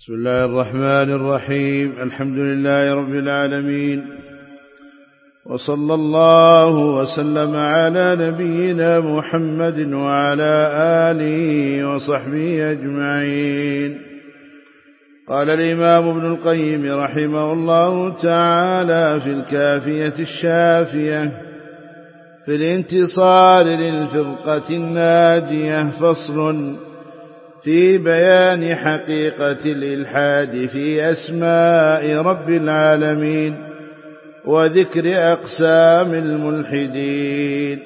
بسم الله الرحمن الرحيم. الحمد لله رب العالمين، وصلى الله وسلم على نبينا محمد وعلى آله وصحبه أجمعين. قال الإمام ابن القيم رحمه الله تعالى في الكافية الشافية في الانتصار للفرقة الناجية: فصل في بيان حقيقة الإلحاد في أسماء رب العالمين وذكر أقسام الملحدين.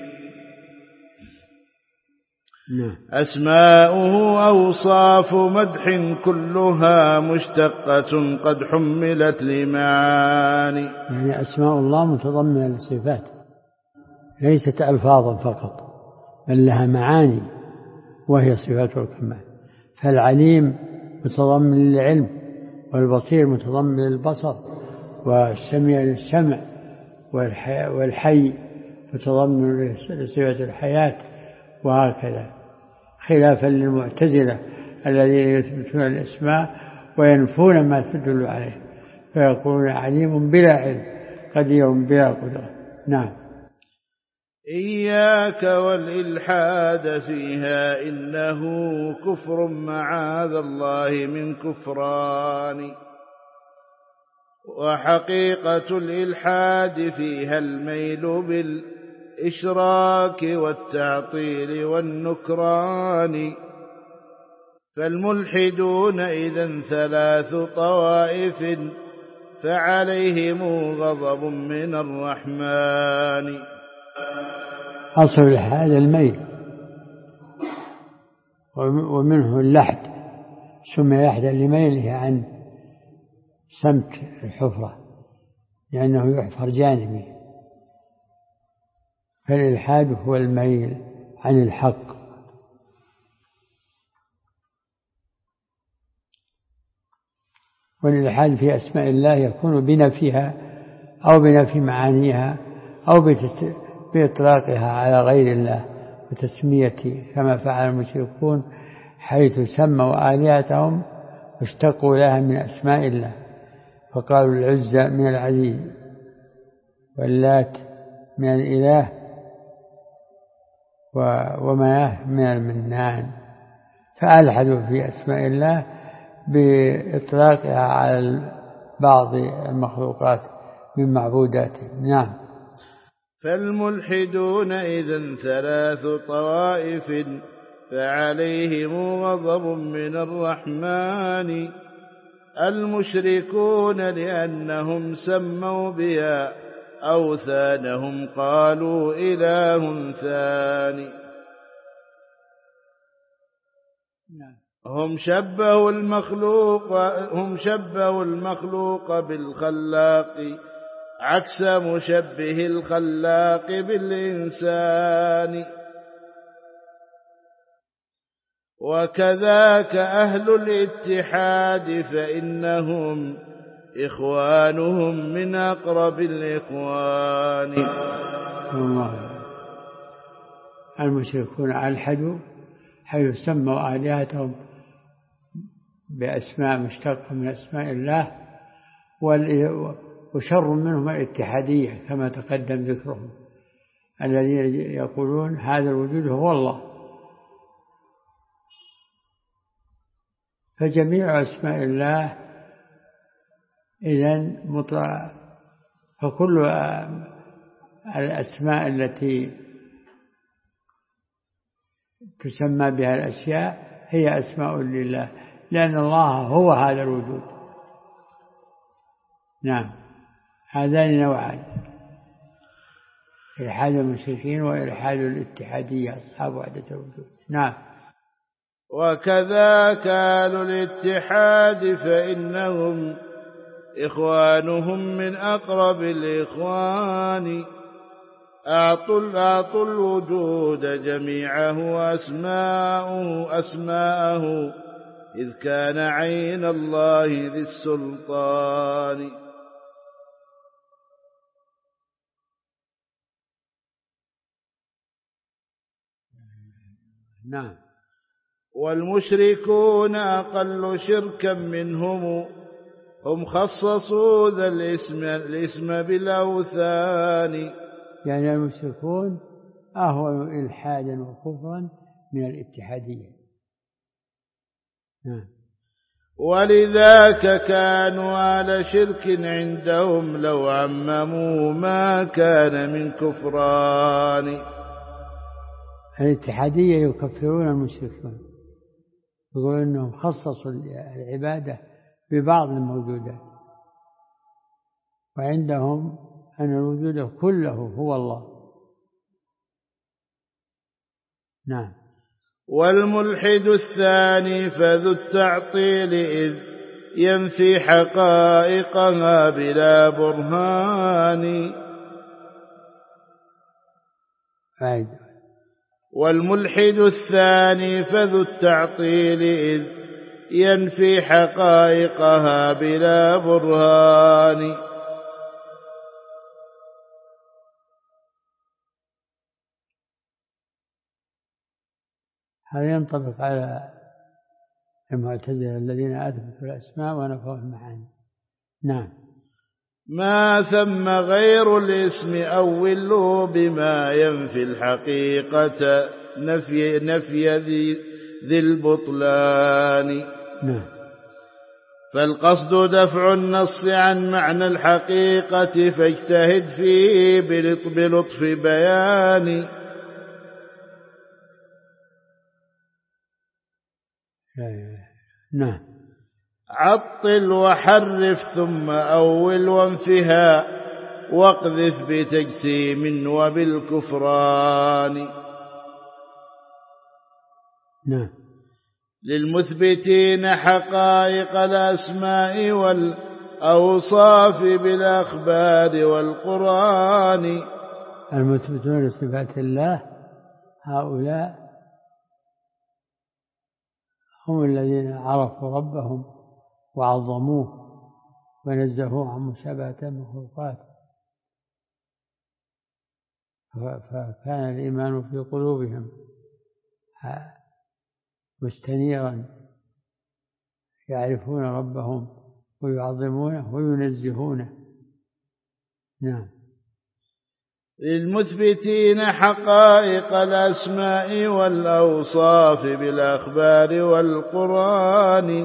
أسماؤه أوصاف مدح كلها مشتقة قد حملت لمعاني. يعني أسماء الله متضمنة للصفات، ليست ألفاظا فقط، بل لها معاني وهي صفات الكمال. فالعليم متضمن للعلم، والبصير متضمن للبصر، والسميع للسمع، والحي متضمن لصفة الحياة، وهكذا، خلافا للمعتزلة الذين يثبتون الأسماء وينفون ما تدل عليه، فيقولون عليم بلا علم، قدير بلا قدرة. نعم. إياك والإلحاد فيها إنه كفر معاذ الله من كفران. وحقيقة الإلحاد فيها الميل بالإشراك والتعطيل والنكران. فالملحدون إذن ثلاث طوائف فعليهم غضب من الرحمن. أصل الإلحاد الميل، ومنه اللحد، سمي لحدا لميله عن سمت الحفرة، لأنه يحفر جانبي. فالإلحاد هو الميل عن الحق. والإلحاد في أسماء الله يكون بنفيها أو بنفي معانيها أو بإطلاقها على غير الله وتسمية، كما فعل المشركون حيث سموا آلهتهم واشتقوا لها من أسماء الله، فقالوا العزى من العزيز، واللات من الإله، ومناه من المنان، فألحدوا في أسماء الله بإطلاقها على بعض المخلوقات من معبوداته. نعم. فالملحدون إذن ثلاث طوائف فعليهم غضب من الرحمن. المشركون لأنهم سموا بها أوثانهم قالوا إله ثاني. هم شبهوا المخلوق بالخلاق عكس مشبه الخلاق بالإنسان. وكذاك أهل الاتحاد فإنهم إخوانهم من أقرب الإخوان. المشركون ألحدوا حيث سموا آلهتهم بأسماء مشتقة من أسماء الله، وشر منهم الاتحادية كما تقدم ذكرهم، الذين يقولون هذا الوجود هو الله. فجميع أسماء الله إذن فكل الأسماء التي تسمى بها الأشياء هي أسماء لله، لأن الله هو هذا الوجود. نعم. هذان نوعان: إلحاد المشركين وإلحاد الاتحادية أصحاب وحدة الوجود. نعم. وكذاك أهل الاتحاد فإنهم إخوانهم من أقرب الإخوان. أعطوا الوجود جميعه أسماءه إذ كان عين الله ذي السلطان. نعم. والمشركون أقل شركا منهم هم خصصوا ذا الاسم بالأوثان. يعني المشركون أهون إلحادا وكفرا من الاتحادية. ولذاك كانوا على شرك عندهم لو عمموا ما كان من كفران. الاتحادية يكفرون المشركون، يقولون أنهم خصصوا العبادة ببعض الموجودات، وعندهم أن الوجود كله هو الله. نعم. والملحد الثاني فذو التعطيل إذ ينفي حقائقها بلا برهان. والملحد الثاني فذو التعطيل إذ ينفي حقائقها بلا برهان. هذا ينطبق على المعتزلة الذين أثبتوا الأسماء ونفوا المعاني. نعم. ما ثم غير الاسم أوله بما ينفي الحقيقة نفي ذي البطلان. نعم. فالقصد دفع النص عن معنى الحقيقة فاجتهد فيه بلطف بيان. نعم. عطل وحرف ثم أول وانفها واقذف بتجسيم وبالكفران. نعم. للمثبتين حقائق الأسماء والأوصاف بالأخبار والقرآن. المثبتون لصفات الله هؤلاء هم الذين عرفوا ربهم وعظموه ونزهوه عن مشابهة المخلوقات، فكان الإيمان في قلوبهم مستنيرا، يعرفون ربهم ويعظمونه وينزهونه. نعم. للمثبتين حقائق الأسماء والأوصاف بالأخبار والقرآن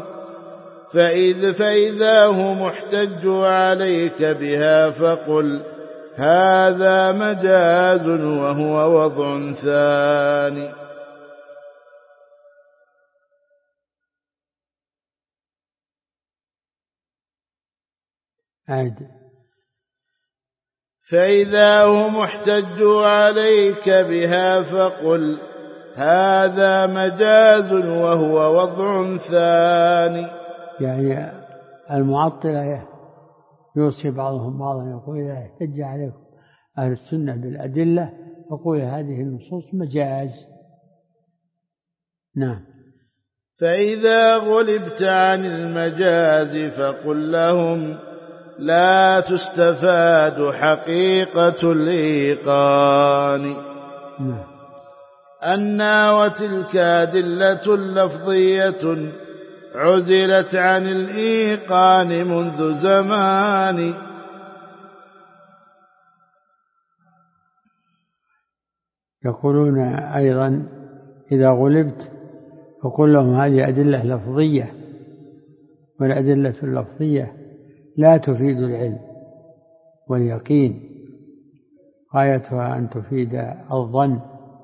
فإذا هم احتجوا عليك بها فقل هذا مجاز وهو وضع ثاني. فإذا هم احتجوا عليك بها فقل هذا مجاز وهو وضع ثاني. يعني المعطلة يوصي بعضهم بعضا، يقول إذا احتج عليكم أهل السنة بالأدلة فقول هذه النصوص مجاز. نعم. فإذا غلبت عن المجاز فقل لهم لا تستفاد حقيقة الإيقان. أنّا وتلك أدلة لفظية عزلت عن الإيقان منذ زمان. يقولون أيضا إذا غلبت فقل لهم هذه أدلة لفظية، والأدلة اللفظية لا تفيد العلم واليقين، غايتها أن تفيد الظن،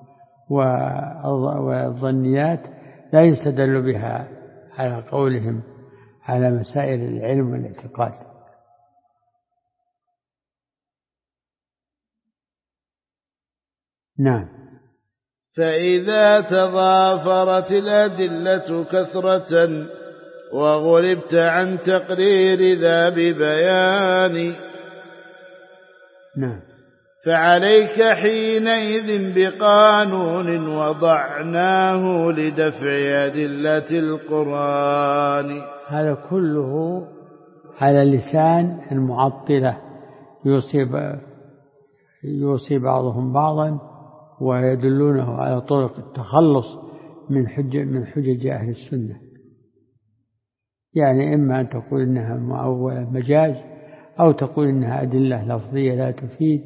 والظنيات لا يستدل بها على قولهم على مسائل العلم والاعتقاد. نعم. فإذا تضافرت الأدلة كثرة وغلبت عن تقرير ذا ببيان. نعم. فعليك حينئذ بقانون وضعناه لدفع أدلة القرآن. هذا كله على لسان المعطلة، يوصي بعضهم بعضا ويدلونه على طرق التخلص من حجج أهل السنة. يعني إما أن تقول إنها مؤولة مجاز، أو تقول إنها أدلة لفظية لا تفيد.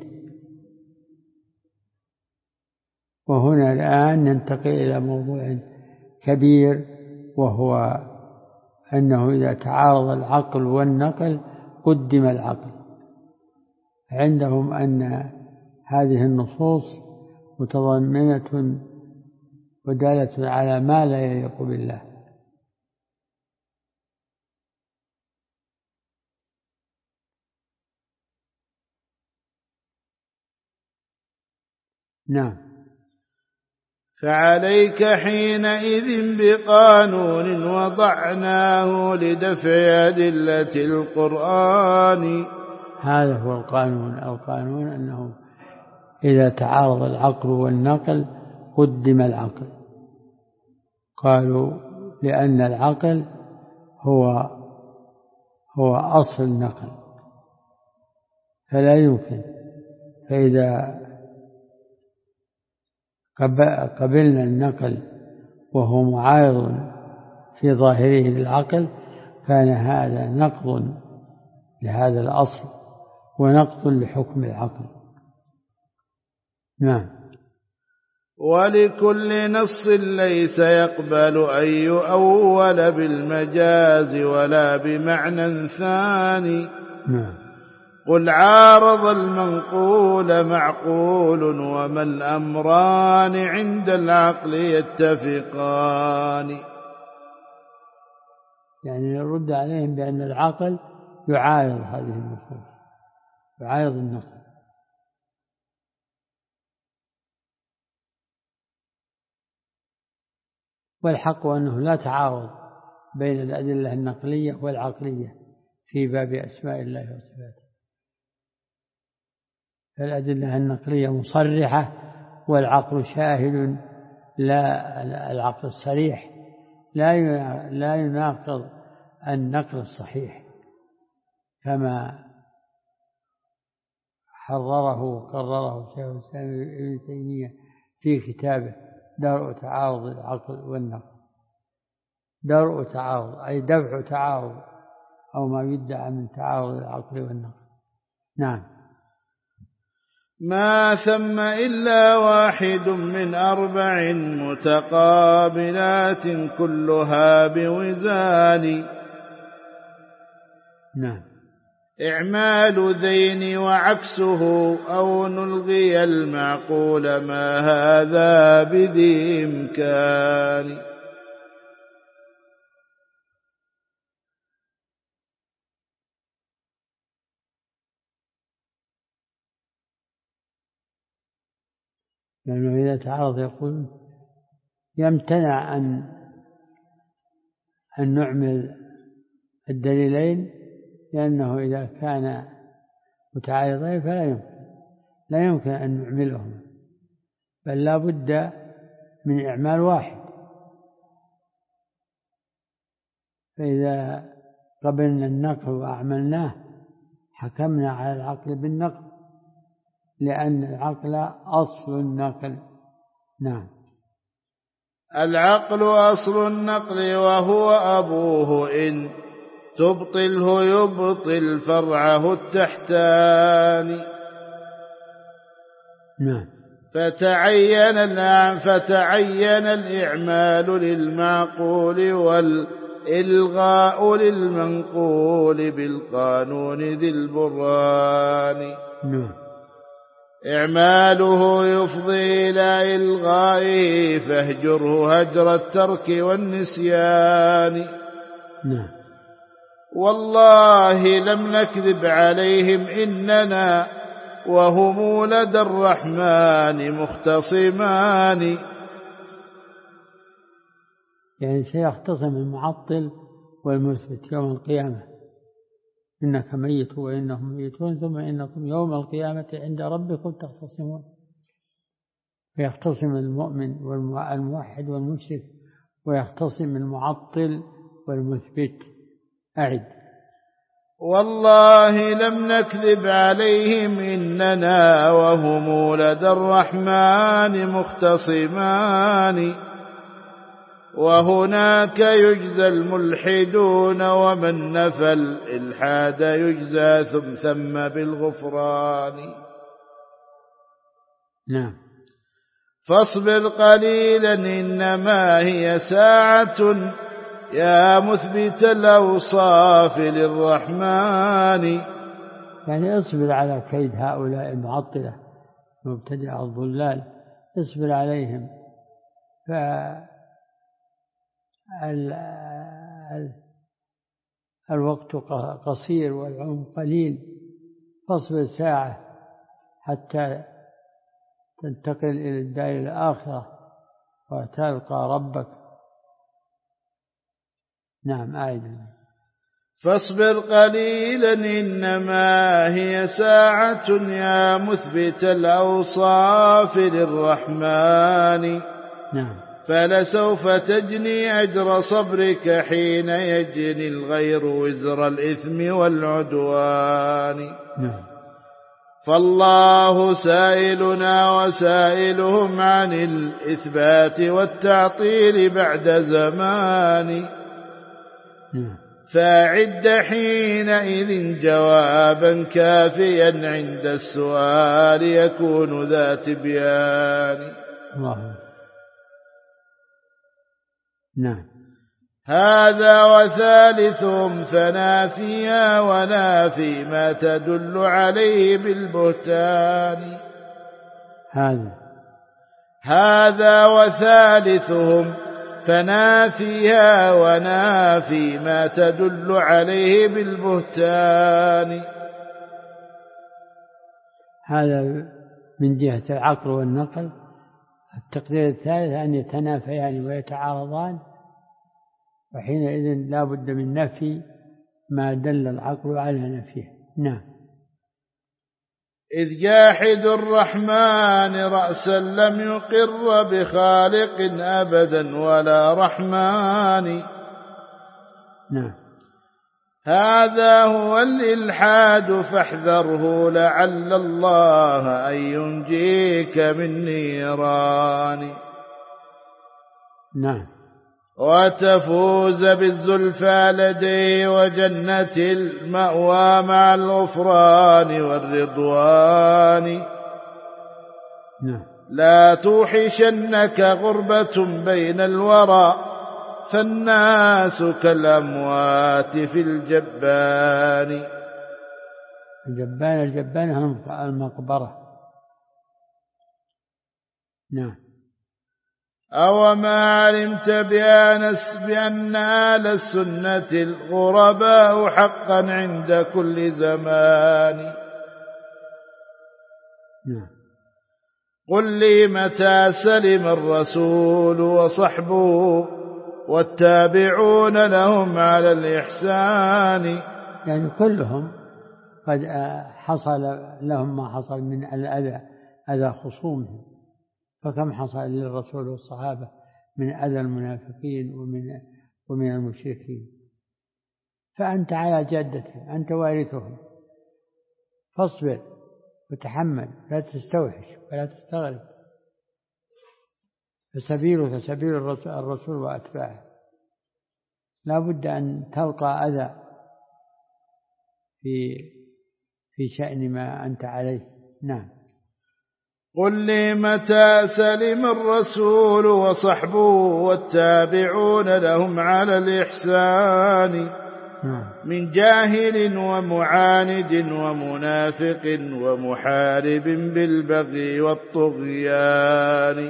وهنا الآن ننتقل إلى موضوع كبير، وهو أنه إذا تعارض العقل والنقل قدم العقل. عندهم أن هذه النصوص متضمنة ودالة على ما لا يليق بالله. نعم. فعليك حينئذ بقانون وضعناه لدفع أدلة القرآن. هذا هو القانون أنه إذا تعارض العقل والنقل قدم العقل. قالوا لأن العقل هو أصل النقل، فلا يمكن. فإذا قبلنا النقل وهو معارض في ظاهره للعقل، كان هذا نقض لهذا الأصل ونقض لحكم العقل. نعم. ولكل نص ليس يقبل أن يؤول بالمجاز ولا بمعنى ثاني. نعم. قل عارض المنقول معقول وما الأمران عند العقل يتفقان. يعني نرد عليهم بأن العقل يعارض هذه النصوص، يعارض النقل. والحق أنه لا تعارض بين الأدلة النقلية والعقلية في باب أسماء الله وصفاته. فالأدلة النقلية مصرحة والعقل شاهد، لا العقل الصريح لا يناقض النقل الصحيح، كما حرره وقرره شيخ الإسلام ابن تيمية في كتابه درء تعارض العقل والنقل. درء تعارض أي دفع تعارض أو ما يدعى من تعارض العقل والنقل. نعم. ما ثم إلا واحد من 4 متقابلات كلها بوزان. نعم. إعمال ذين وعكسه أو نلغي المعقول ما هذا بذي إمكان. لأنه إذا تعارض يقول يمتنع أن نعمل الدليلين، لأنه إذا كان متعارضين فلا يمكن أن نعملهما، بل لا بد من إعمال واحد. فإذا قبلنا النقل وأعملناه حكمنا على العقل بالنقل، لأن العقل أصل النقل. نعم. العقل أصل النقل وهو أبوه، إن تبطله يبطل فرعه التحتاني. نعم. فتعين الإعمال للمعقول والإلغاء للمنقول بالقانون ذي البرهان. نعم. إعماله يفضي إلى إلغائه فاهجره هجر الترك والنسيان. نعم. والله لم نكذب عليهم إننا وهم لدى الرحمن مختصمان. يعني سيختصم المعطل والمثبت يوم القيامة: إنك ميت وإنهم ميتون ثم إنكم يوم القيامة عند ربكم تختصمون. فيختصم المؤمن والموحد والمشرك، ويختصم المعطل والمثبت. أعد. والله لم نكذب عليهم إننا وهم لدى الرحمن مختصمان. وهناك يجزى الملحدون، ومن نفى الإلحاد يجزى ثم بالغفران. نعم. فاصبر قليلا إنما هي ساعة يا مثبت الأوصاف للرحمن. يعني اصبر على كيد هؤلاء المعطلة مبتدع الضلال، اصبر عليهم. الوقت قصير والعمر قليل، فاصبر ساعة حتى تنتقل إلى الدار الآخرة وتلقى ربك. نعم أعد. فاصبر قليلا إنما هي ساعة يا مثبت الأوصاف للرحمن. نعم. فلسوف تجني أجر صبرك حين يجني الغير وزر الإثم والعدوان. نعم. فالله سائلنا وسائلهم عن الإثبات والتعطيل بعد زمان. فأعد حينئذ جوابا كافيا عند السؤال يكون ذا تبيان. نعم. هذا وثالثهم فنافيا ونافي ما تدل عليه بالبهتان. هذا وثالثهم فنافيها ونافي ما تدل عليه بالبهتان. هذا من جهة العقل والنقل. التقدير الثالث أن يتنافيان ويتعارضان، وحينئذ لا بد من نفي ما دل العقل على نفيه. نعم. إذ جاحد الرحمن رأسا لم يقر بخالق أبدا ولا رحمن. نعم. هذا هو الإلحاد فاحذره لعل الله أن ينجيك من نيران. نعم. وتفوز بالزلفى لديه وجنة المأوى مع الغفران والرضوان. لا توحشنك غربة بين الورى فالناس كالأموات في الجبان. الجبان المقبرة. نعم. أوما علمت بأن أهل السنة الغرباء حقا عند كل زمان. قل لي متى سلم الرسول وصحبه والتابعون لهم على الإحسان. يعني كلهم قد حصل لهم ما حصل من أذى خصومهم، فكم حصل للرسول والصحابة من أذى المنافقين ومن المشركين. فأنت على جادتهم، أنت وارثهم، فاصبر وتحمل، لا تستوحش ولا تستغرب. فسبيلك سبيل الرسول وأتباعه، لا بد أن تلقى أذى في شأن ما أنت عليه. نعم. قل لي متى سلم الرسول وصحبه والتابعون لهم على الإحسان من جاهل ومعاند ومنافق ومحارب بالبغي والطغيان.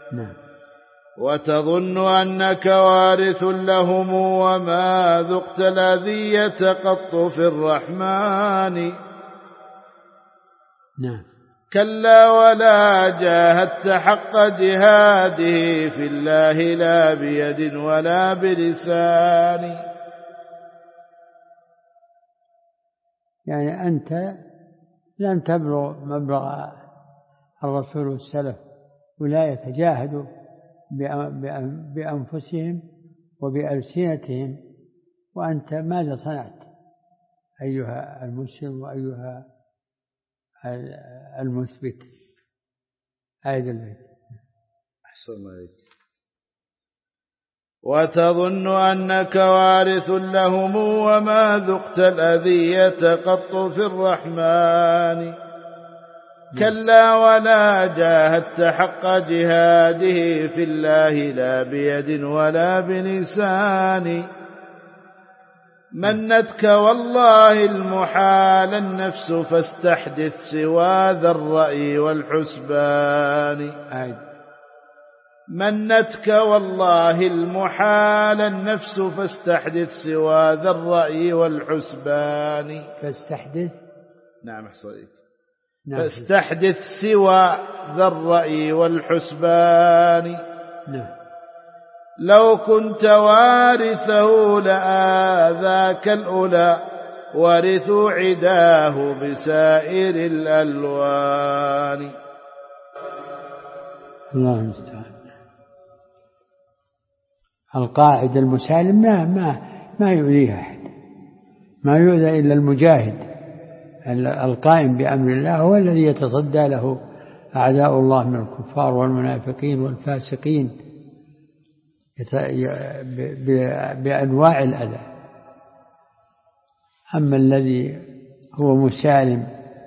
وتظن أنك وارث لهم وما ذقت الأذية قط في الرحمن. كلا ولا جاهدت حق جهاده في الله لا بيد ولا بلسان. يعني أنت لن تبلغ مبلغ الرسول والسلف، أولئك جاهدوا بأنفسهم وبألسنتهم، وأنت ماذا صنعت أيها المسلم وأيها المثبت؟ أعد البيت. أحسن عليك. وتظن أنك وارث لهم وما ذقت الأذية قط في الرحمن. كلا ولا جاهدت حق جهاده في الله لا بيد ولا بلسان. منتك والله المحال النفس فاستحدث سوى ذا الرأي والحسبان. منتك والله المحال النفس فاستحدث سوى ذا الرأي والحسبان. فاستحدث نعم أحصليك. فاستحدث سوى ذا الرأي والحسبان. لو كنت وارثه لآذاك الأولى ورثوا عداه بسائر الألوان. الله المستعان. القاعدة المسالم ما يؤذيها أحد، ما يؤذى إلا المجاهد القائم بأمر الله، هو الذي يتصدى له أعداء الله من الكفار والمنافقين والفاسقين بأنواع الأذى. أما الذي هو مسالم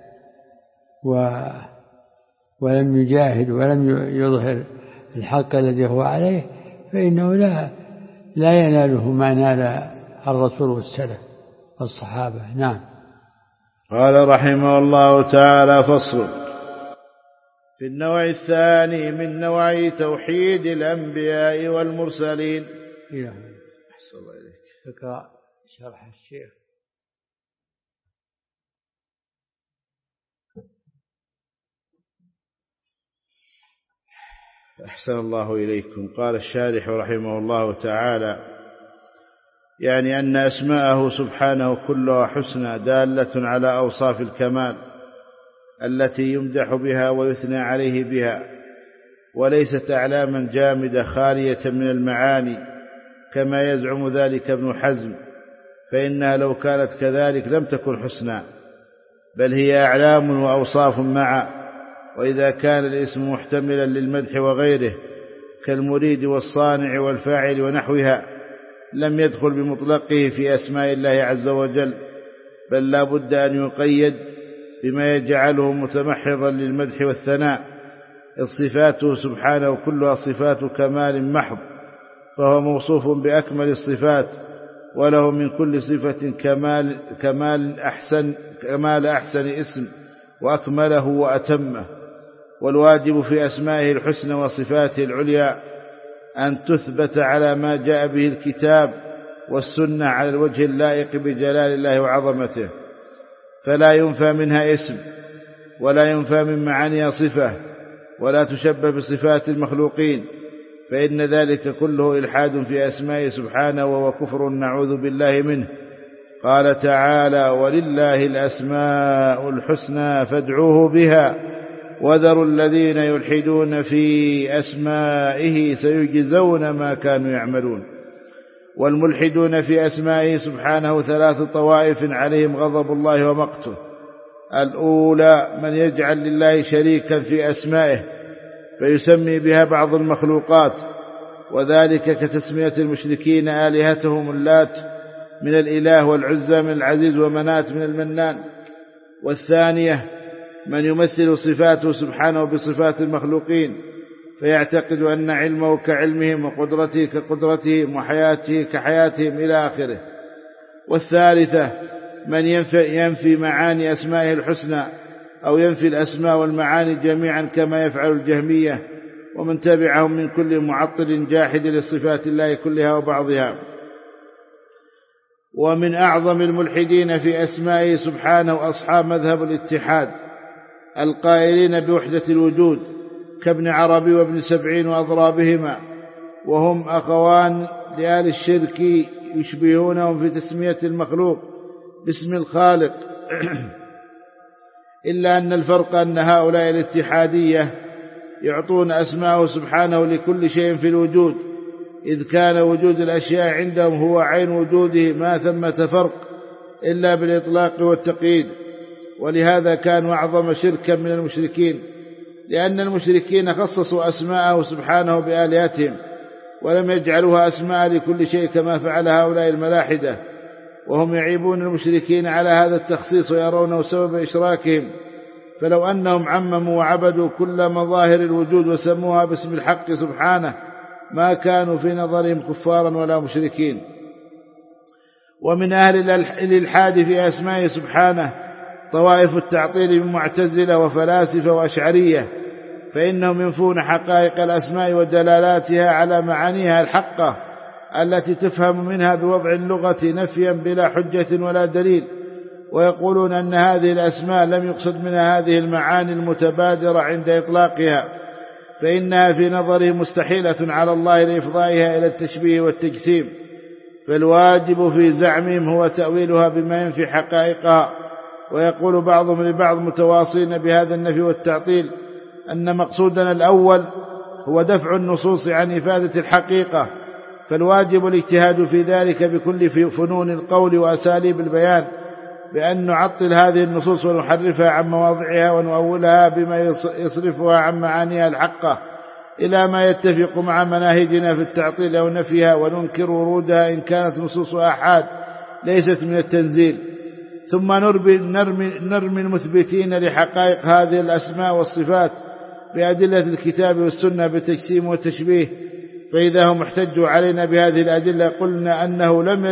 ولم يجاهد ولم يظهر الحق الذي هو عليه فإنه لا يناله ما نال الرسول والسلف والصحابة. نعم. قال رحمه الله تعالى: فصل في النوع الثاني من نوعي توحيد الأنبياء والمرسلين. أحسن الله إليك. اقرأ شرح الشيخ. أحسن الله إليكم. قال الشارح رحمه الله تعالى: يعني أن أسماءه سبحانه كلها حسنى دالة على أوصاف الكمال التي يمدح بها ويثنى عليه بها، وليست أعلاما جامدة خالية من المعاني كما يزعم ذلك ابن حزم، فإنها لو كانت كذلك لم تكن حسنى، بل هي أعلام وأوصاف معا. وإذا كان الاسم محتملا للمدح وغيره كالمريد والصانع والفاعل ونحوها لم يدخل بمطلقه في أسماء الله عز وجل، بل لا بد أن يقيد بما يجعله متمحضا للمدح والثناء، إذ صفاته سبحانه كلها صفات كمال محض، فهو موصوف بأكمل الصفات، وله من كل صفة كمال أحسن اسم وأكمله وأتمه. والواجب في أسمائه الحسنى وصفاته العليا أن تثبت على ما جاء به الكتاب والسنة على الوجه اللائق بجلال الله وعظمته، فلا ينفى منها اسم ولا ينفى من معانيها صفة، ولا تشبه بصفات المخلوقين، فإن ذلك كله إلحاد في أسمائه سبحانه وهو كفر نعوذ بالله منه. قال تعالى: ولله الأسماء الحسنى فادعوه بها وذروا الذين يلحدون في أسمائه سيجزون ما كانوا يعملون. والملحدون في أسمائه سبحانه 3 طوائف عليهم غضب الله ومقته: الأولى من يجعل لله شريكا في أسمائه فيسمي بها بعض المخلوقات، وذلك كتسمية المشركين آلهتهم اللات من الإله والعزى من العزيز ومنات من المنان. والثانية من يمثل صفاته سبحانه بصفات المخلوقين فيعتقد أن علمه كعلمهم وقدرته كقدرتهم وحياته كحياتهم إلى آخره. والثالثة من ينفي معاني أسمائه الحسنى أو ينفي الأسماء والمعاني جميعا كما يفعل الجهمية ومن تبعهم من كل معطل جاحد لصفات الله كلها وبعضها. ومن أعظم الملحدين في أسمائه سبحانه أصحاب مذهب الاتحاد القائلين بوحدة الوجود كابن عربي وابن سبعين وأضرابهما، وهم أخوان لآل الشرك يشبهونهم في تسمية المخلوق باسم الخالق، إلا أن الفرق أن هؤلاء الاتحادية يعطون أسماءه سبحانه لكل شيء في الوجود، إذ كان وجود الأشياء عندهم هو عين وجوده ما ثمة فرق إلا بالإطلاق والتقييد. ولهذا كانوا أعظم شركا من المشركين، لأن المشركين خصصوا أسماءه سبحانه بآلهتهم ولم يجعلوها أسماء لكل شيء كما فعل هؤلاء الملاحدة، وهم يعيبون المشركين على هذا التخصيص ويرونه سبب إشراكهم. فلو أنهم عمموا وعبدوا كل مظاهر الوجود وسموها باسم الحق سبحانه ما كانوا في نظرهم كفارا ولا مشركين. ومن أهل الإلحاد في أسمائه سبحانه طوائف التعطيل من معتزلة وفلاسفة وأشعرية، فإنهم ينفون حقائق الأسماء ودلالاتها على معانيها الحقة التي تفهم منها بوضع اللغة نفيا بلا حجة ولا دليل، ويقولون أن هذه الأسماء لم يقصد منها هذه المعاني المتبادرة عند إطلاقها، فإنها في نظرهم مستحيلة على الله لإفضائها إلى التشبيه والتجسيم، فالواجب في زعمهم هو تأويلها بما ينفي حقائقها. ويقول بعضهم لبعض متواصين بهذا النفي والتعطيل أن مقصودنا الأول هو دفع النصوص عن إفادة الحقيقة، فالواجب الاجتهاد في ذلك بكل فنون القول وأساليب البيان، بأن نعطل هذه النصوص ونحرفها عن مواضعها ونؤولها بما يصرفها عن معانيها الحقة إلى ما يتفق مع مناهجنا في التعطيل أو نفيها، وننكر ورودها إن كانت نصوص آحاد ليست من التنزيل. ثم نرمي المثبتين لحقائق هذه الأسماء والصفات بأدلة الكتاب والسنة بالتجسيم والتشبيه، فإذا هم احتجوا علينا بهذه الأدلة قلنا أنه لم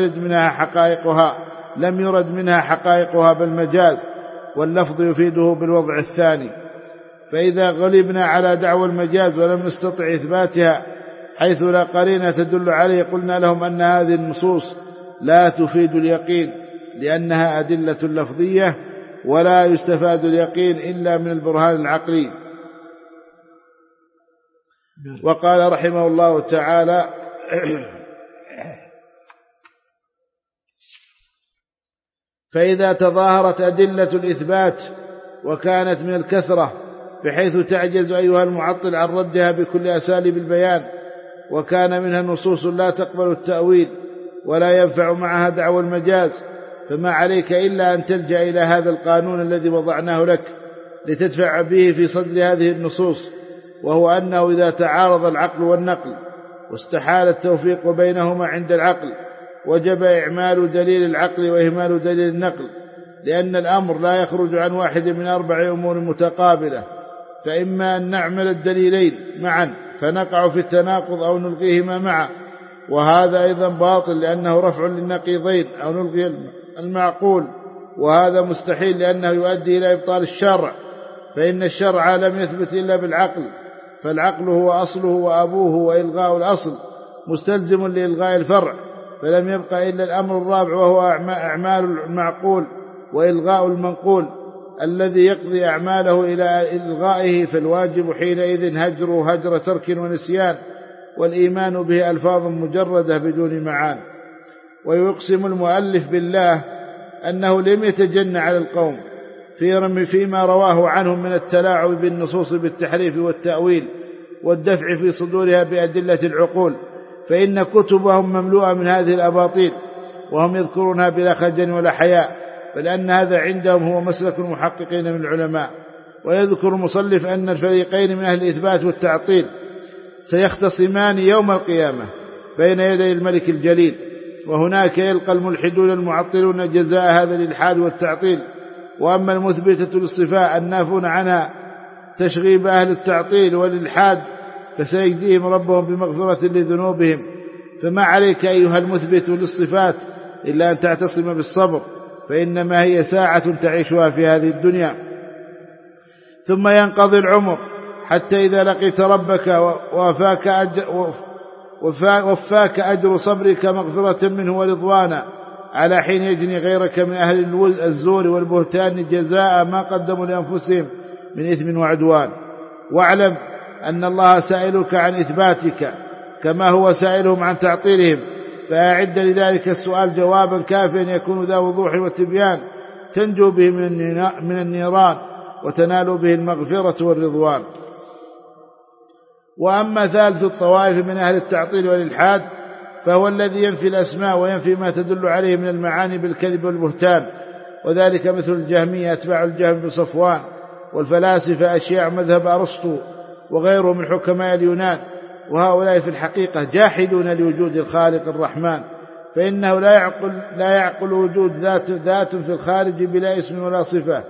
يرد منها حقائقها بل مجاز، واللفظ يفيده بالوضع الثاني. فإذا غلبنا على دعوى المجاز ولم نستطع إثباتها حيث لا قرينة تدل عليه قلنا لهم أن هذه النصوص لا تفيد اليقين لأنها أدلة لفظية، ولا يستفاد اليقين إلا من البرهان العقلي. وقال رحمه الله تعالى: فإذا تظاهرت أدلة الإثبات وكانت من الكثرة بحيث تعجز أيها المعطل عن ردها بكل أساليب البيان، وكان منها نصوص لا تقبل التأويل ولا ينفع معها دعوى المجاز، فما عليك إلا أن تلجأ إلى هذا القانون الذي وضعناه لك لتدفع به في صدر هذه النصوص، وهو أنه إذا تعارض العقل والنقل واستحال التوفيق بينهما عند العقل وجب إعمال دليل العقل وإهمال دليل النقل، لأن الأمر لا يخرج عن واحد من 4 أمور متقابلة، فإما أن نعمل الدليلين معا فنقع في التناقض أو نلغيهما معا، وهذا أيضا باطل لأنه رفع للنقيضين، أو نلغي المعقول، وهذا مستحيل لأنه يؤدي إلى إبطال الشرع، فإن الشرع لم يثبت إلا بالعقل، فالعقل هو أصله وأبوه، وإلغاء الأصل مستلزم لإلغاء الفرع، فلم يبقى إلا الأمر الرابع وهو أعمال المعقول وإلغاء المنقول الذي يقضي أعماله إلى إلغائه، فالواجب حينئذ هجره هجر ترك ونسيان، والإيمان به ألفاظ مجردة بدون معان. ويقسم المؤلف بالله أنه لم يتجن على القوم فيما رواه عنهم من التلاعب بالنصوص بالتحريف والتأويل والدفع في صدورها بأدلة العقول، فإن كتبهم مملوءة من هذه الأباطيل، وهم يذكرونها بلا خجل ولا حياء، فلأن هذا عندهم هو مسلك المحققين من العلماء. ويذكر المصنف أن الفريقين من أهل الإثبات والتعطيل سيختصمان يوم القيامة بين يدي الملك الجليل، وهناك يلقى الملحدون المعطلون جزاء هذا الإلحاد والتعطيل. وأما المثبتة للصفات النافون عنها تشغيب أهل التعطيل والإلحاد فسيجزيهم ربهم بمغفرة لذنوبهم. فما عليك أيها المثبت للصفات إلا أن تعتصم بالصبر، فإنما هي ساعة تعيشها في هذه الدنيا، ثم ينقضي العمر حتى إذا لقيت ربك وفاك أجر صبرك مغفرة منه ورضوانا، على حين يجني غيرك من أهل الزور والبهتان جزاء ما قدموا لأنفسهم من إثم وعدوان. واعلم أن الله سائلك عن إثباتك كما هو سائلهم عن تعطيلهم، فأعد لذلك السؤال جوابا كافيا يكون ذا وضوح وتبيان تنجو به من النيران وتنال به المغفرة والرضوان. وأما ثالث الطوائف من أهل التعطيل والإلحاد فهو الذي ينفي الأسماء وينفي ما تدل عليه من المعاني بالكذب والبهتان، وذلك مثل الجهمية أتباع الجهم بن صفوان، والفلاسفة أشياع مذهب أرسطو وغيره من حكماء اليونان، وهؤلاء في الحقيقة جاحدون لوجود الخالق الرحمن، فإنه لا يعقل وجود ذات في الخارج بلا اسم ولا صفة،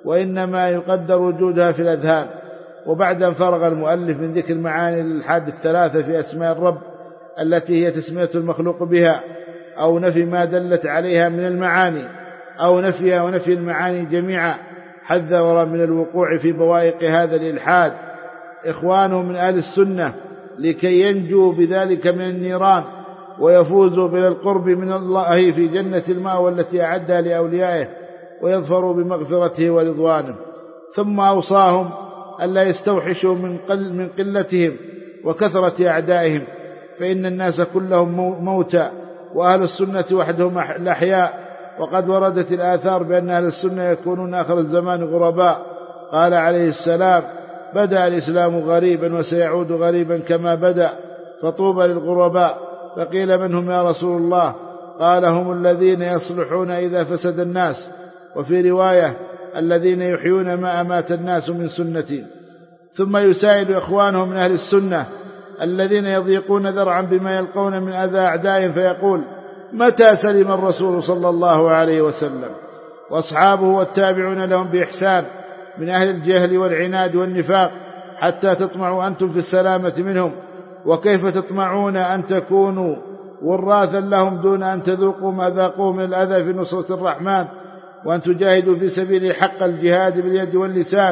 وإنما يقدر وجودها في الأذهان. وبعد أن فرغ المؤلف من ذكر معاني الإلحاد الثلاثة في أسماء الرب التي هي تسمية المخلوق بها أو نفي ما دلت عليها من المعاني أو نفيها ونفي المعاني جميعا، حذر من الوقوع في بوائق هذا الإلحاد إخوانه من أهل السنة لكي ينجوا بذلك من النيران ويفوزوا بالقرب من الله في جنة المأوى التي أعدها لأوليائه ويظفروا بمغفرته ورضوانه. ثم أوصاهم ألا يستوحشوا من قلتهم وكثرة أعدائهم، فإن الناس كلهم موتى وأهل السنة وحدهم الأحياء، وقد وردت الآثار بأن أهل السنة يكونون آخر الزمان غرباء. قال عليه السلام: بدأ الإسلام غريبا وسيعود غريبا كما بدأ، فطوبى للغرباء. فقيل: من هم يا رسول الله؟ قال: هم الذين يصلحون إذا فسد الناس، وفي رواية: الذين يحيون ما أمات الناس من سنتي. ثم يسائل إخوانه من أهل السنة الذين يضيقون ذرعا بما يلقون من أذى أعدائهم فيقول: متى سلم الرسول صلى الله عليه وسلم وأصحابه والتابعون لهم بإحسان من أهل الجهل والعناد والنفاق حتى تطمعوا أنتم في السلامة منهم؟ وكيف تطمعون أن تكونوا وراثا لهم دون أن تذوقوا ما ذاقوه من الأذى في نصرة الرحمن، وأن تجاهدوا في سبيل حق الجهاد باليد واللسان؟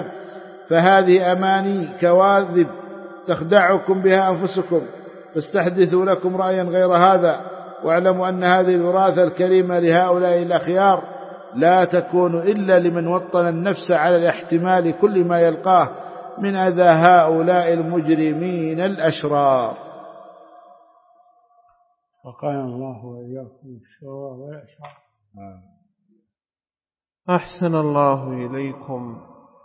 فهذه أماني كواذب تخدعكم بها أنفسكم، فاستحدثوا لكم رأيا غير هذا، واعلموا أن هذه الوراثة الكريمة لهؤلاء الأخيار لا تكون إلا لمن وطن النفس على الاحتمال كل ما يلقاه من أذى هؤلاء المجرمين الأشرار. وقال الله وإياكم الشر والأشرار. أحسن الله إليكم.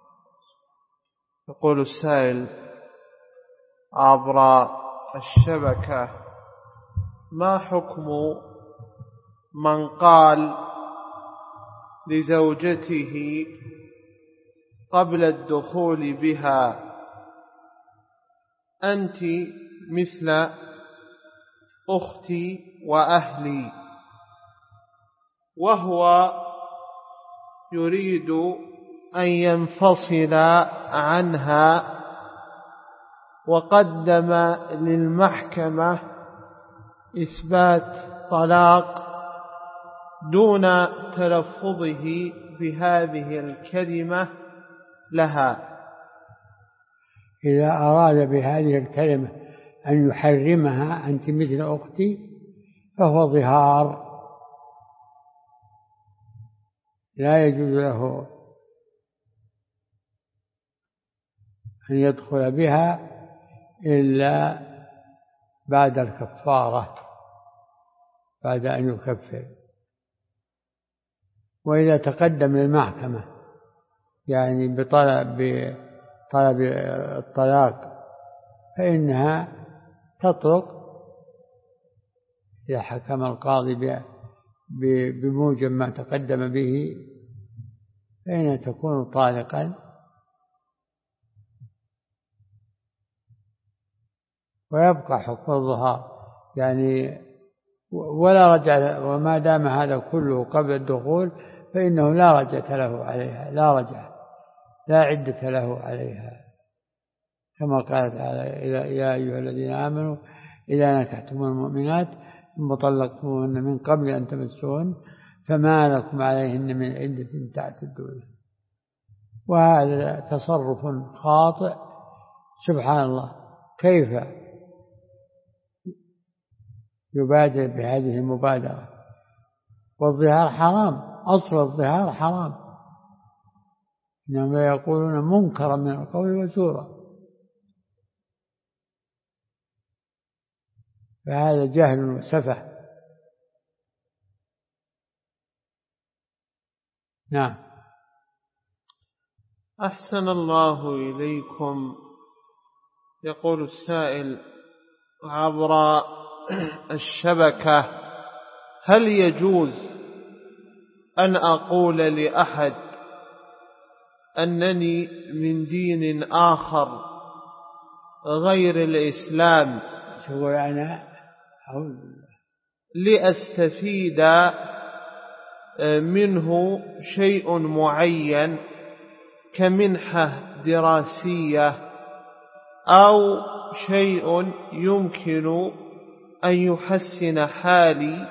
يقول السائل عبر الشبكة: ما حكم من قال لزوجته قبل الدخول بها: أنت مثل أختي وأهلي، وهو يريد أن ينفصل عنها، وقدم للمحكمة إثبات طلاق دون تلفظه بهذه الكلمة لها؟ إذا أراد بهذه الكلمة أن يحرمها: أنت مثل أختي، فهو ظهار، لا يجوز له أن يدخل بها إلا بعد الكفارة، بعد أن يكفر. وإذا تقدم للمحكمة يعني بطلب الطلاق فإنها تطلق إذا حكم القاضي بموجب ما تقدم به، فإنها تكون طالقا، ويبقى حكم الظهار يعني ولا رجع. وما دام هذا كله قبل الدخول فإنه لا رجعة له عليها، لا رجعة، لا عدة له عليها، كما قال تعالى: يا أيها الذين آمنوا إذا نكحتم المؤمنات ثم طلقتموهن من قبل أن تمسوهن فما لكم عليهن من عدة تعتدون. وهذا تصرف خاطئ، سبحان الله، كيف يبادر بهذه المبادرة؟ والظهار حرام، أصل الظهار حرام، إنهم يقولون منكرا من القول وزورا، فهذا جهل وسفه. نعم. أحسن الله إليكم. يقول السائل عبر الشبكة: هل يجوز أن أقول لأحد أنني من دين آخر غير الإسلام تقول أنا لأستفيد منه شيء معين كمنحة دراسية أو شيء يمكن أن يحسن حالي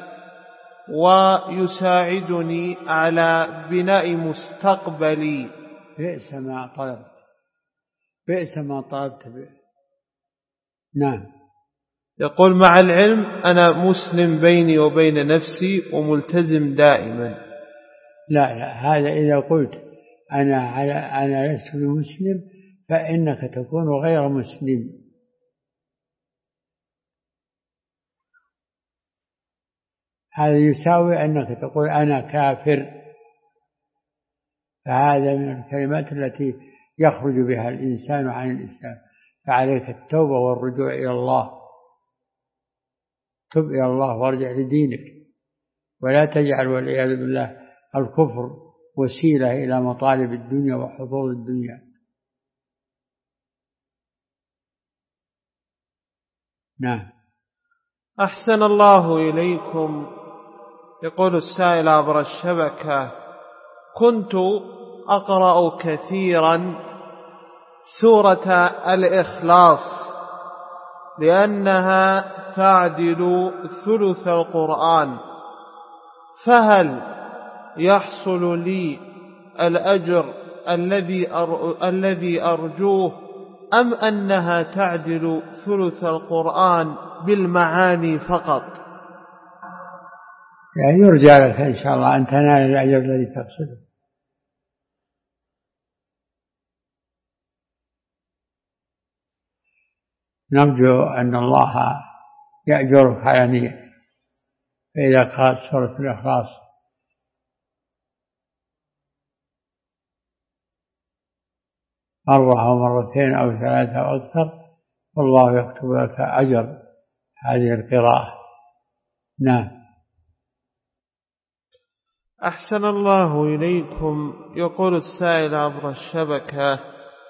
ويساعدني على بناء مستقبلي. بئس ما طلبت نعم. يقول مع العلم أنا مسلم بيني وبين نفسي وملتزم دائما. لا هذا إذا قلت أنا لست مسلم فإنك تكون غير مسلم. هذا يساوي أنك تقول أنا كافر، فهذا من الكلمات التي يخرج بها الإنسان عن الإسلام. فعليك التوبة والرجوع إلى الله. تب إلى الله وارجع لدينك، ولا تجعل والعياذ بالله الكفر وسيلة إلى مطالب الدنيا وحظوظ الدنيا. نعم. أحسن الله إليكم. يقول السائل عبر الشبكة: كنت أقرأ كثيرا سورة الإخلاص لأنها تعدل ثلث القرآن، فهل يحصل لي الأجر الذي أرجوه أم أنها تعدل ثلث القرآن بالمعاني فقط؟ يعني يرجى لك إن شاء الله أن تنال الأجر الذي تقصده. نرجو أن الله يأجرك على نيتك. فإذا قرأت سورة الإخلاص مرة أو مرتين أو ثلاثة أو أكثر والله يكتب لك أجر هذه القراءة. نعم. أحسن الله إليكم. يقول السائل عبر الشبكة: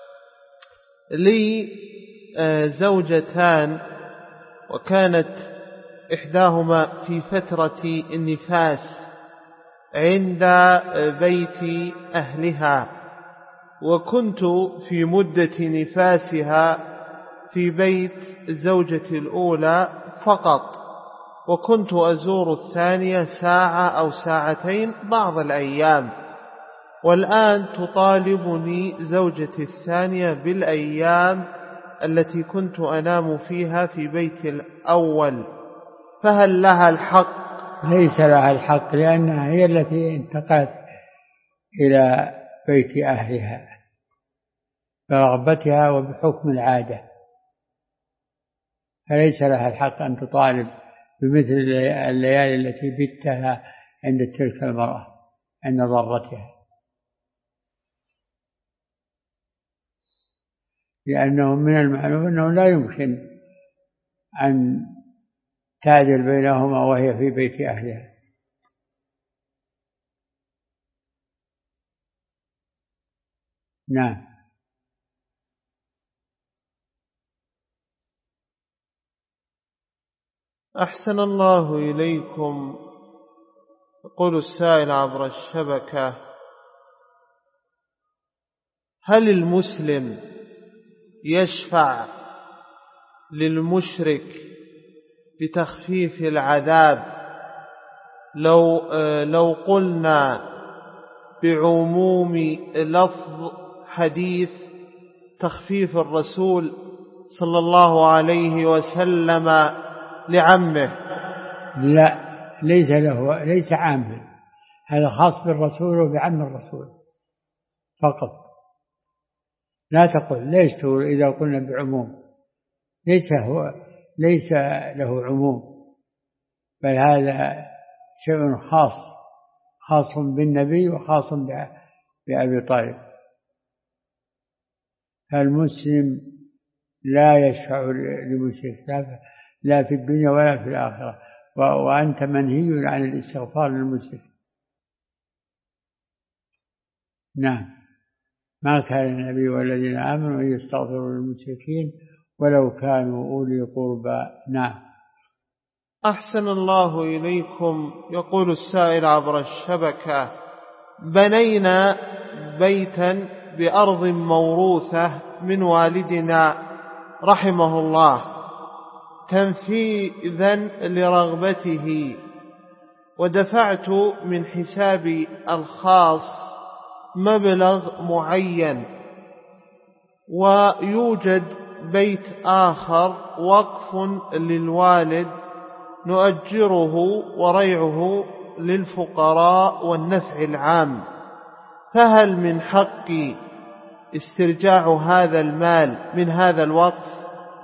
لي زوجتان وكانت إحداهما في فترة النفاس عند بيت أهلها، وكنت في مدة نفاسها في بيت الزوجة الأولى فقط، وكنت أزور الثانية ساعة أو ساعتين بعض الأيام، والآن تطالبني زوجتي الثانية بالأيام التي كنت أنام فيها في بيت الأول، فهل لها الحق؟ ليس لها الحق، لأنها هي التي انتقلت إلى بيت أهلها برغبتها وبحكم العادة، فليس لها الحق أن تطالب بمثل الليالي التي بتها عند تلك المرأة عند ضرتها، لأنه من المعلوم أنه لا يمكن أن تعدل بينهما وهي في بيت أهلها. نعم. أحسن الله إليكم. يقول السائل عبر الشبكة: هل المسلم يشفع للمشرك بتخفيف العذاب لو قلنا بعموم لفظ حديث تخفيف الرسول صلى الله عليه وسلم لعمه؟ لا، ليس عاما، هذا خاص بالرسول وبعم الرسول فقط. لا تقل ليش تقول إذا قلنا بعموم، ليس له عموم، بل هذا شيء خاص بالنبي وخاص بأبي طالب. فالمسلم لا يشفع لمشرك لا في الدنيا ولا في الآخرة، وأنت منهي عن الاستغفار للمشرك. نعم. ما كان النبي والذين آمنوا أن يستغفروا للمشركين ولو كانوا أولي قربى. نعم. أحسن الله إليكم. يقول السائل عبر الشبكة: بنينا بيتا بأرض موروثة من والدنا رحمه الله تنفيذا لرغبته، ودفعت من حسابي الخاص مبلغ معين، ويوجد بيت آخر وقف للوالد نؤجره وريعه للفقراء والنفع العام، فهل من حقي استرجاع هذا المال من هذا الوقف؟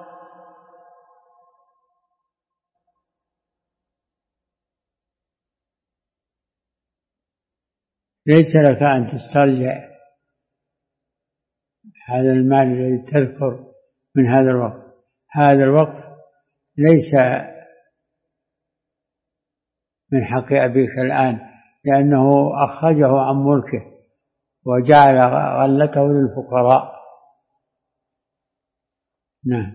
ليس لك أن تسترجع هذا المال الذي تذكر من هذا الوقف. هذا الوقف ليس من حق أبيك الآن، لأنه أخرجه عن ملكه وجعل غلته للفقراء. نعم.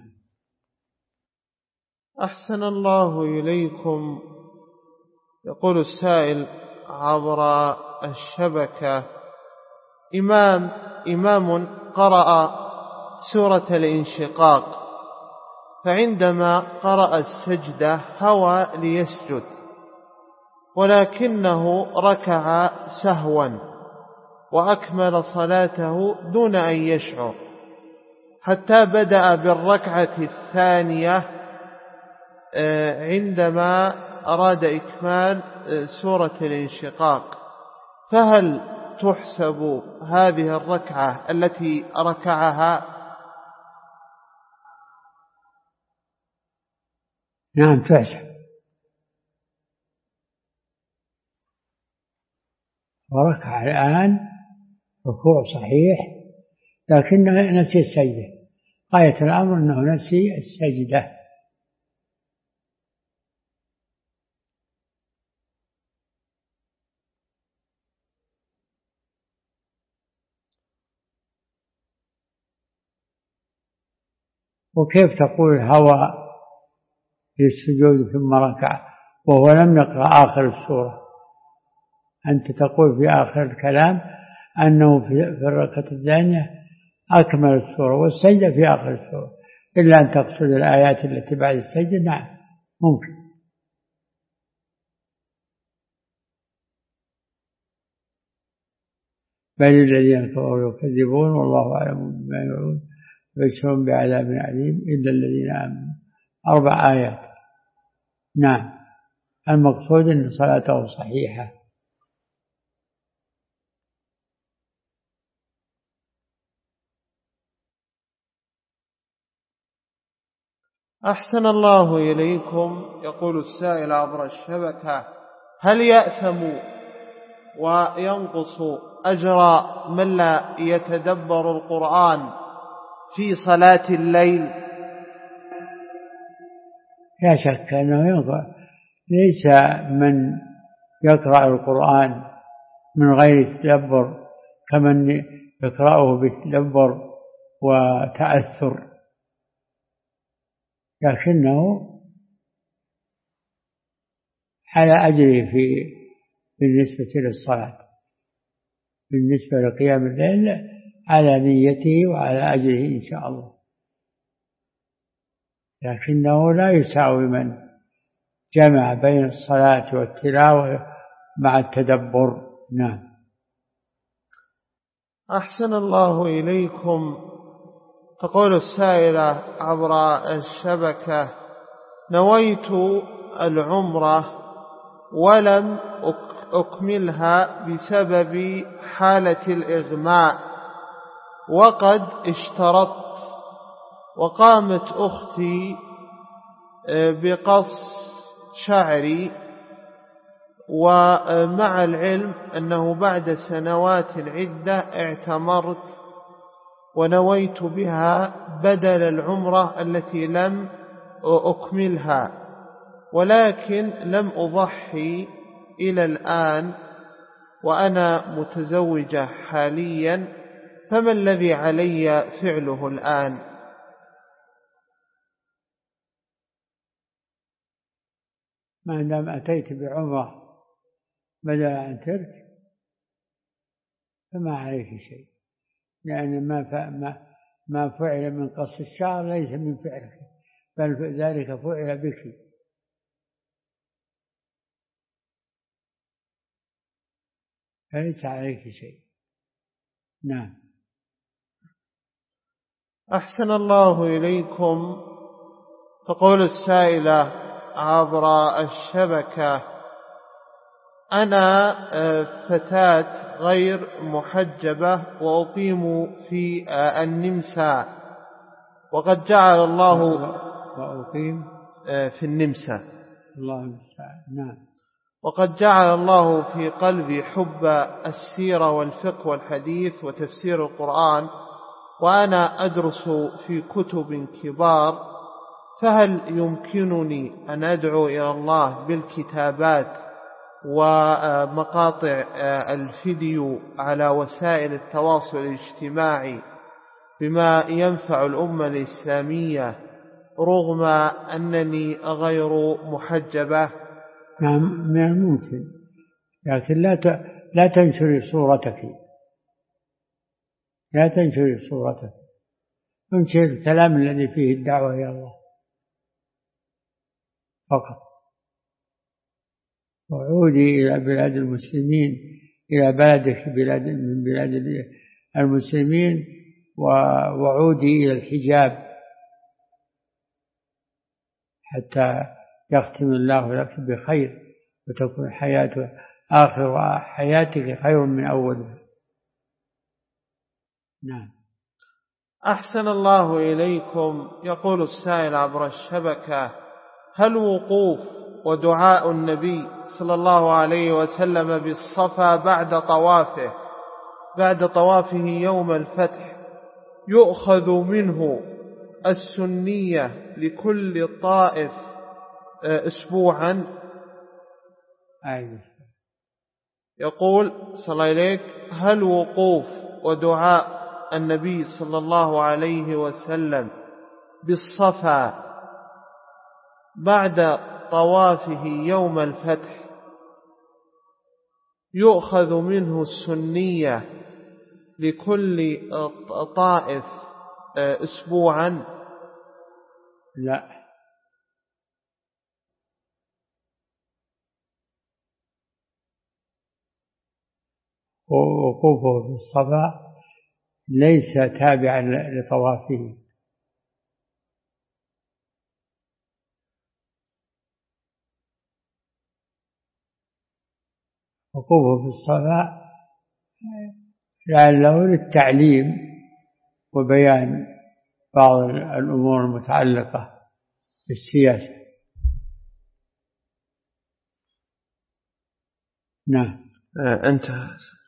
أحسن الله إليكم. يقول السائل عبر الشبكة: إمام قرأ سورة الانشقاق، فعندما قرأ السجدة هوى ليسجد، ولكنه ركع سهوا وأكمل صلاته دون أن يشعر، حتى بدأ بالركعة الثانية عندما أراد إكمال سورة الانشقاق، فهل تحسب هذه الركعة التي ركعها؟ نعم تحسب، وركع الآن ركوع صحيح، لكنه نسي السجدة. غاية الأمر أنه نسي السجدة. وكيف تقول هوى للسجود ثم ركع وهو لم يقرأ آخر السورة؟ أنت تقول في آخر الكلام أنه في الركعة الثانية أكمل السورة والسجدة في آخر السورة، إلا أن تقصد الآيات التي بعد السجدة. نعم ممكن. بل الذين كفروا يكذبون والله أعلم بما يوعون ويبشرون بعذاب أليم إلا الذين آمنوا. 4 آيات. نعم. المقصود أن صلاته صحيحة. أحسن الله إليكم. يقول السائل عبر الشبكة: هل يأثم وينقص أجر من لا يتدبر القرآن في صلاة الليل؟ لا شك أنه ينقص. ليس من يقرأ القرآن من غير تدبر كمن يقرأه بتدبر وتأثر، لكنه على أجره بالنسبة للصلاة، بالنسبة لقيام الليل على نيته وعلى أجره إن شاء الله، لكنه لا يساوي من جمع بين الصلاة والتلاوة مع التدبر. نعم. أحسن الله إليكم. تقول السائلة عبر الشبكة: نويت العمرة ولم أكملها بسبب حالة الإغماء، وقد اشترطت، وقامت أختي بقص شعري، ومع العلم أنه بعد سنوات عدة اعتمرت ونويت بها بدل العمرة التي لم أكملها، ولكن لم أضحي إلى الآن وأنا متزوجة حاليا، فما الذي علي فعله الآن؟ ما دام أتيت بعمرة بدل عن ترك فما عليك شيء، لأن ما فعل من قص الشعر ليس من فعلك، بل ذلك فعل بك. فليس عليك شيء. نعم. أحسن الله إليكم. تقول السائلة عبر الشبكة: أنا فتاة غير محجبة وأقيم في النمسا، وقد جعل الله وأقيم في النمسا. الله المستعان. نعم. وقد جعل الله في قلبي حب السيرة والفقه والحديث وتفسير القرآن، وأنا أدرس في كتب كبار، فهل يمكنني أن أدعو إلى الله بالكتابات ومقاطع الفيديو على وسائل التواصل الاجتماعي بما ينفع الأمة الإسلامية رغم أنني غير محجبة؟ نعم، من الممكن، لكن لا تنشري صورتك، لا تنشري صورتك، انشر الكلام الذي فيه الدعوة إلى الله فقط. وعودي إلى بلاد المسلمين، إلى بلدك من بلاد المسلمين، وعودي إلى الحجاب حتى يختم الله لك بخير، وتكون آخر حياتك خير من أولها. نعم. أحسن الله إليكم. يقول السائل عبر الشبكة: هل وقوف ودعاء النبي صلى الله عليه وسلم بالصفا بعد طوافه يوم الفتح يؤخذ منه السنية لكل طائف أسبوعا؟ يقول صلى الله عليه: هل وقوف ودعاء النبي صلى الله عليه وسلم بالصفا بعد طوافه يوم الفتح يؤخذ منه السنية لكل طائف أسبوعا؟ لا، وقوفه في الصفا ليس تابعا لطوافه. وقوفه في الصفا لعله للتعليم وبيان بعض الأمور المتعلقة بالسياسة. نعم. انتهى.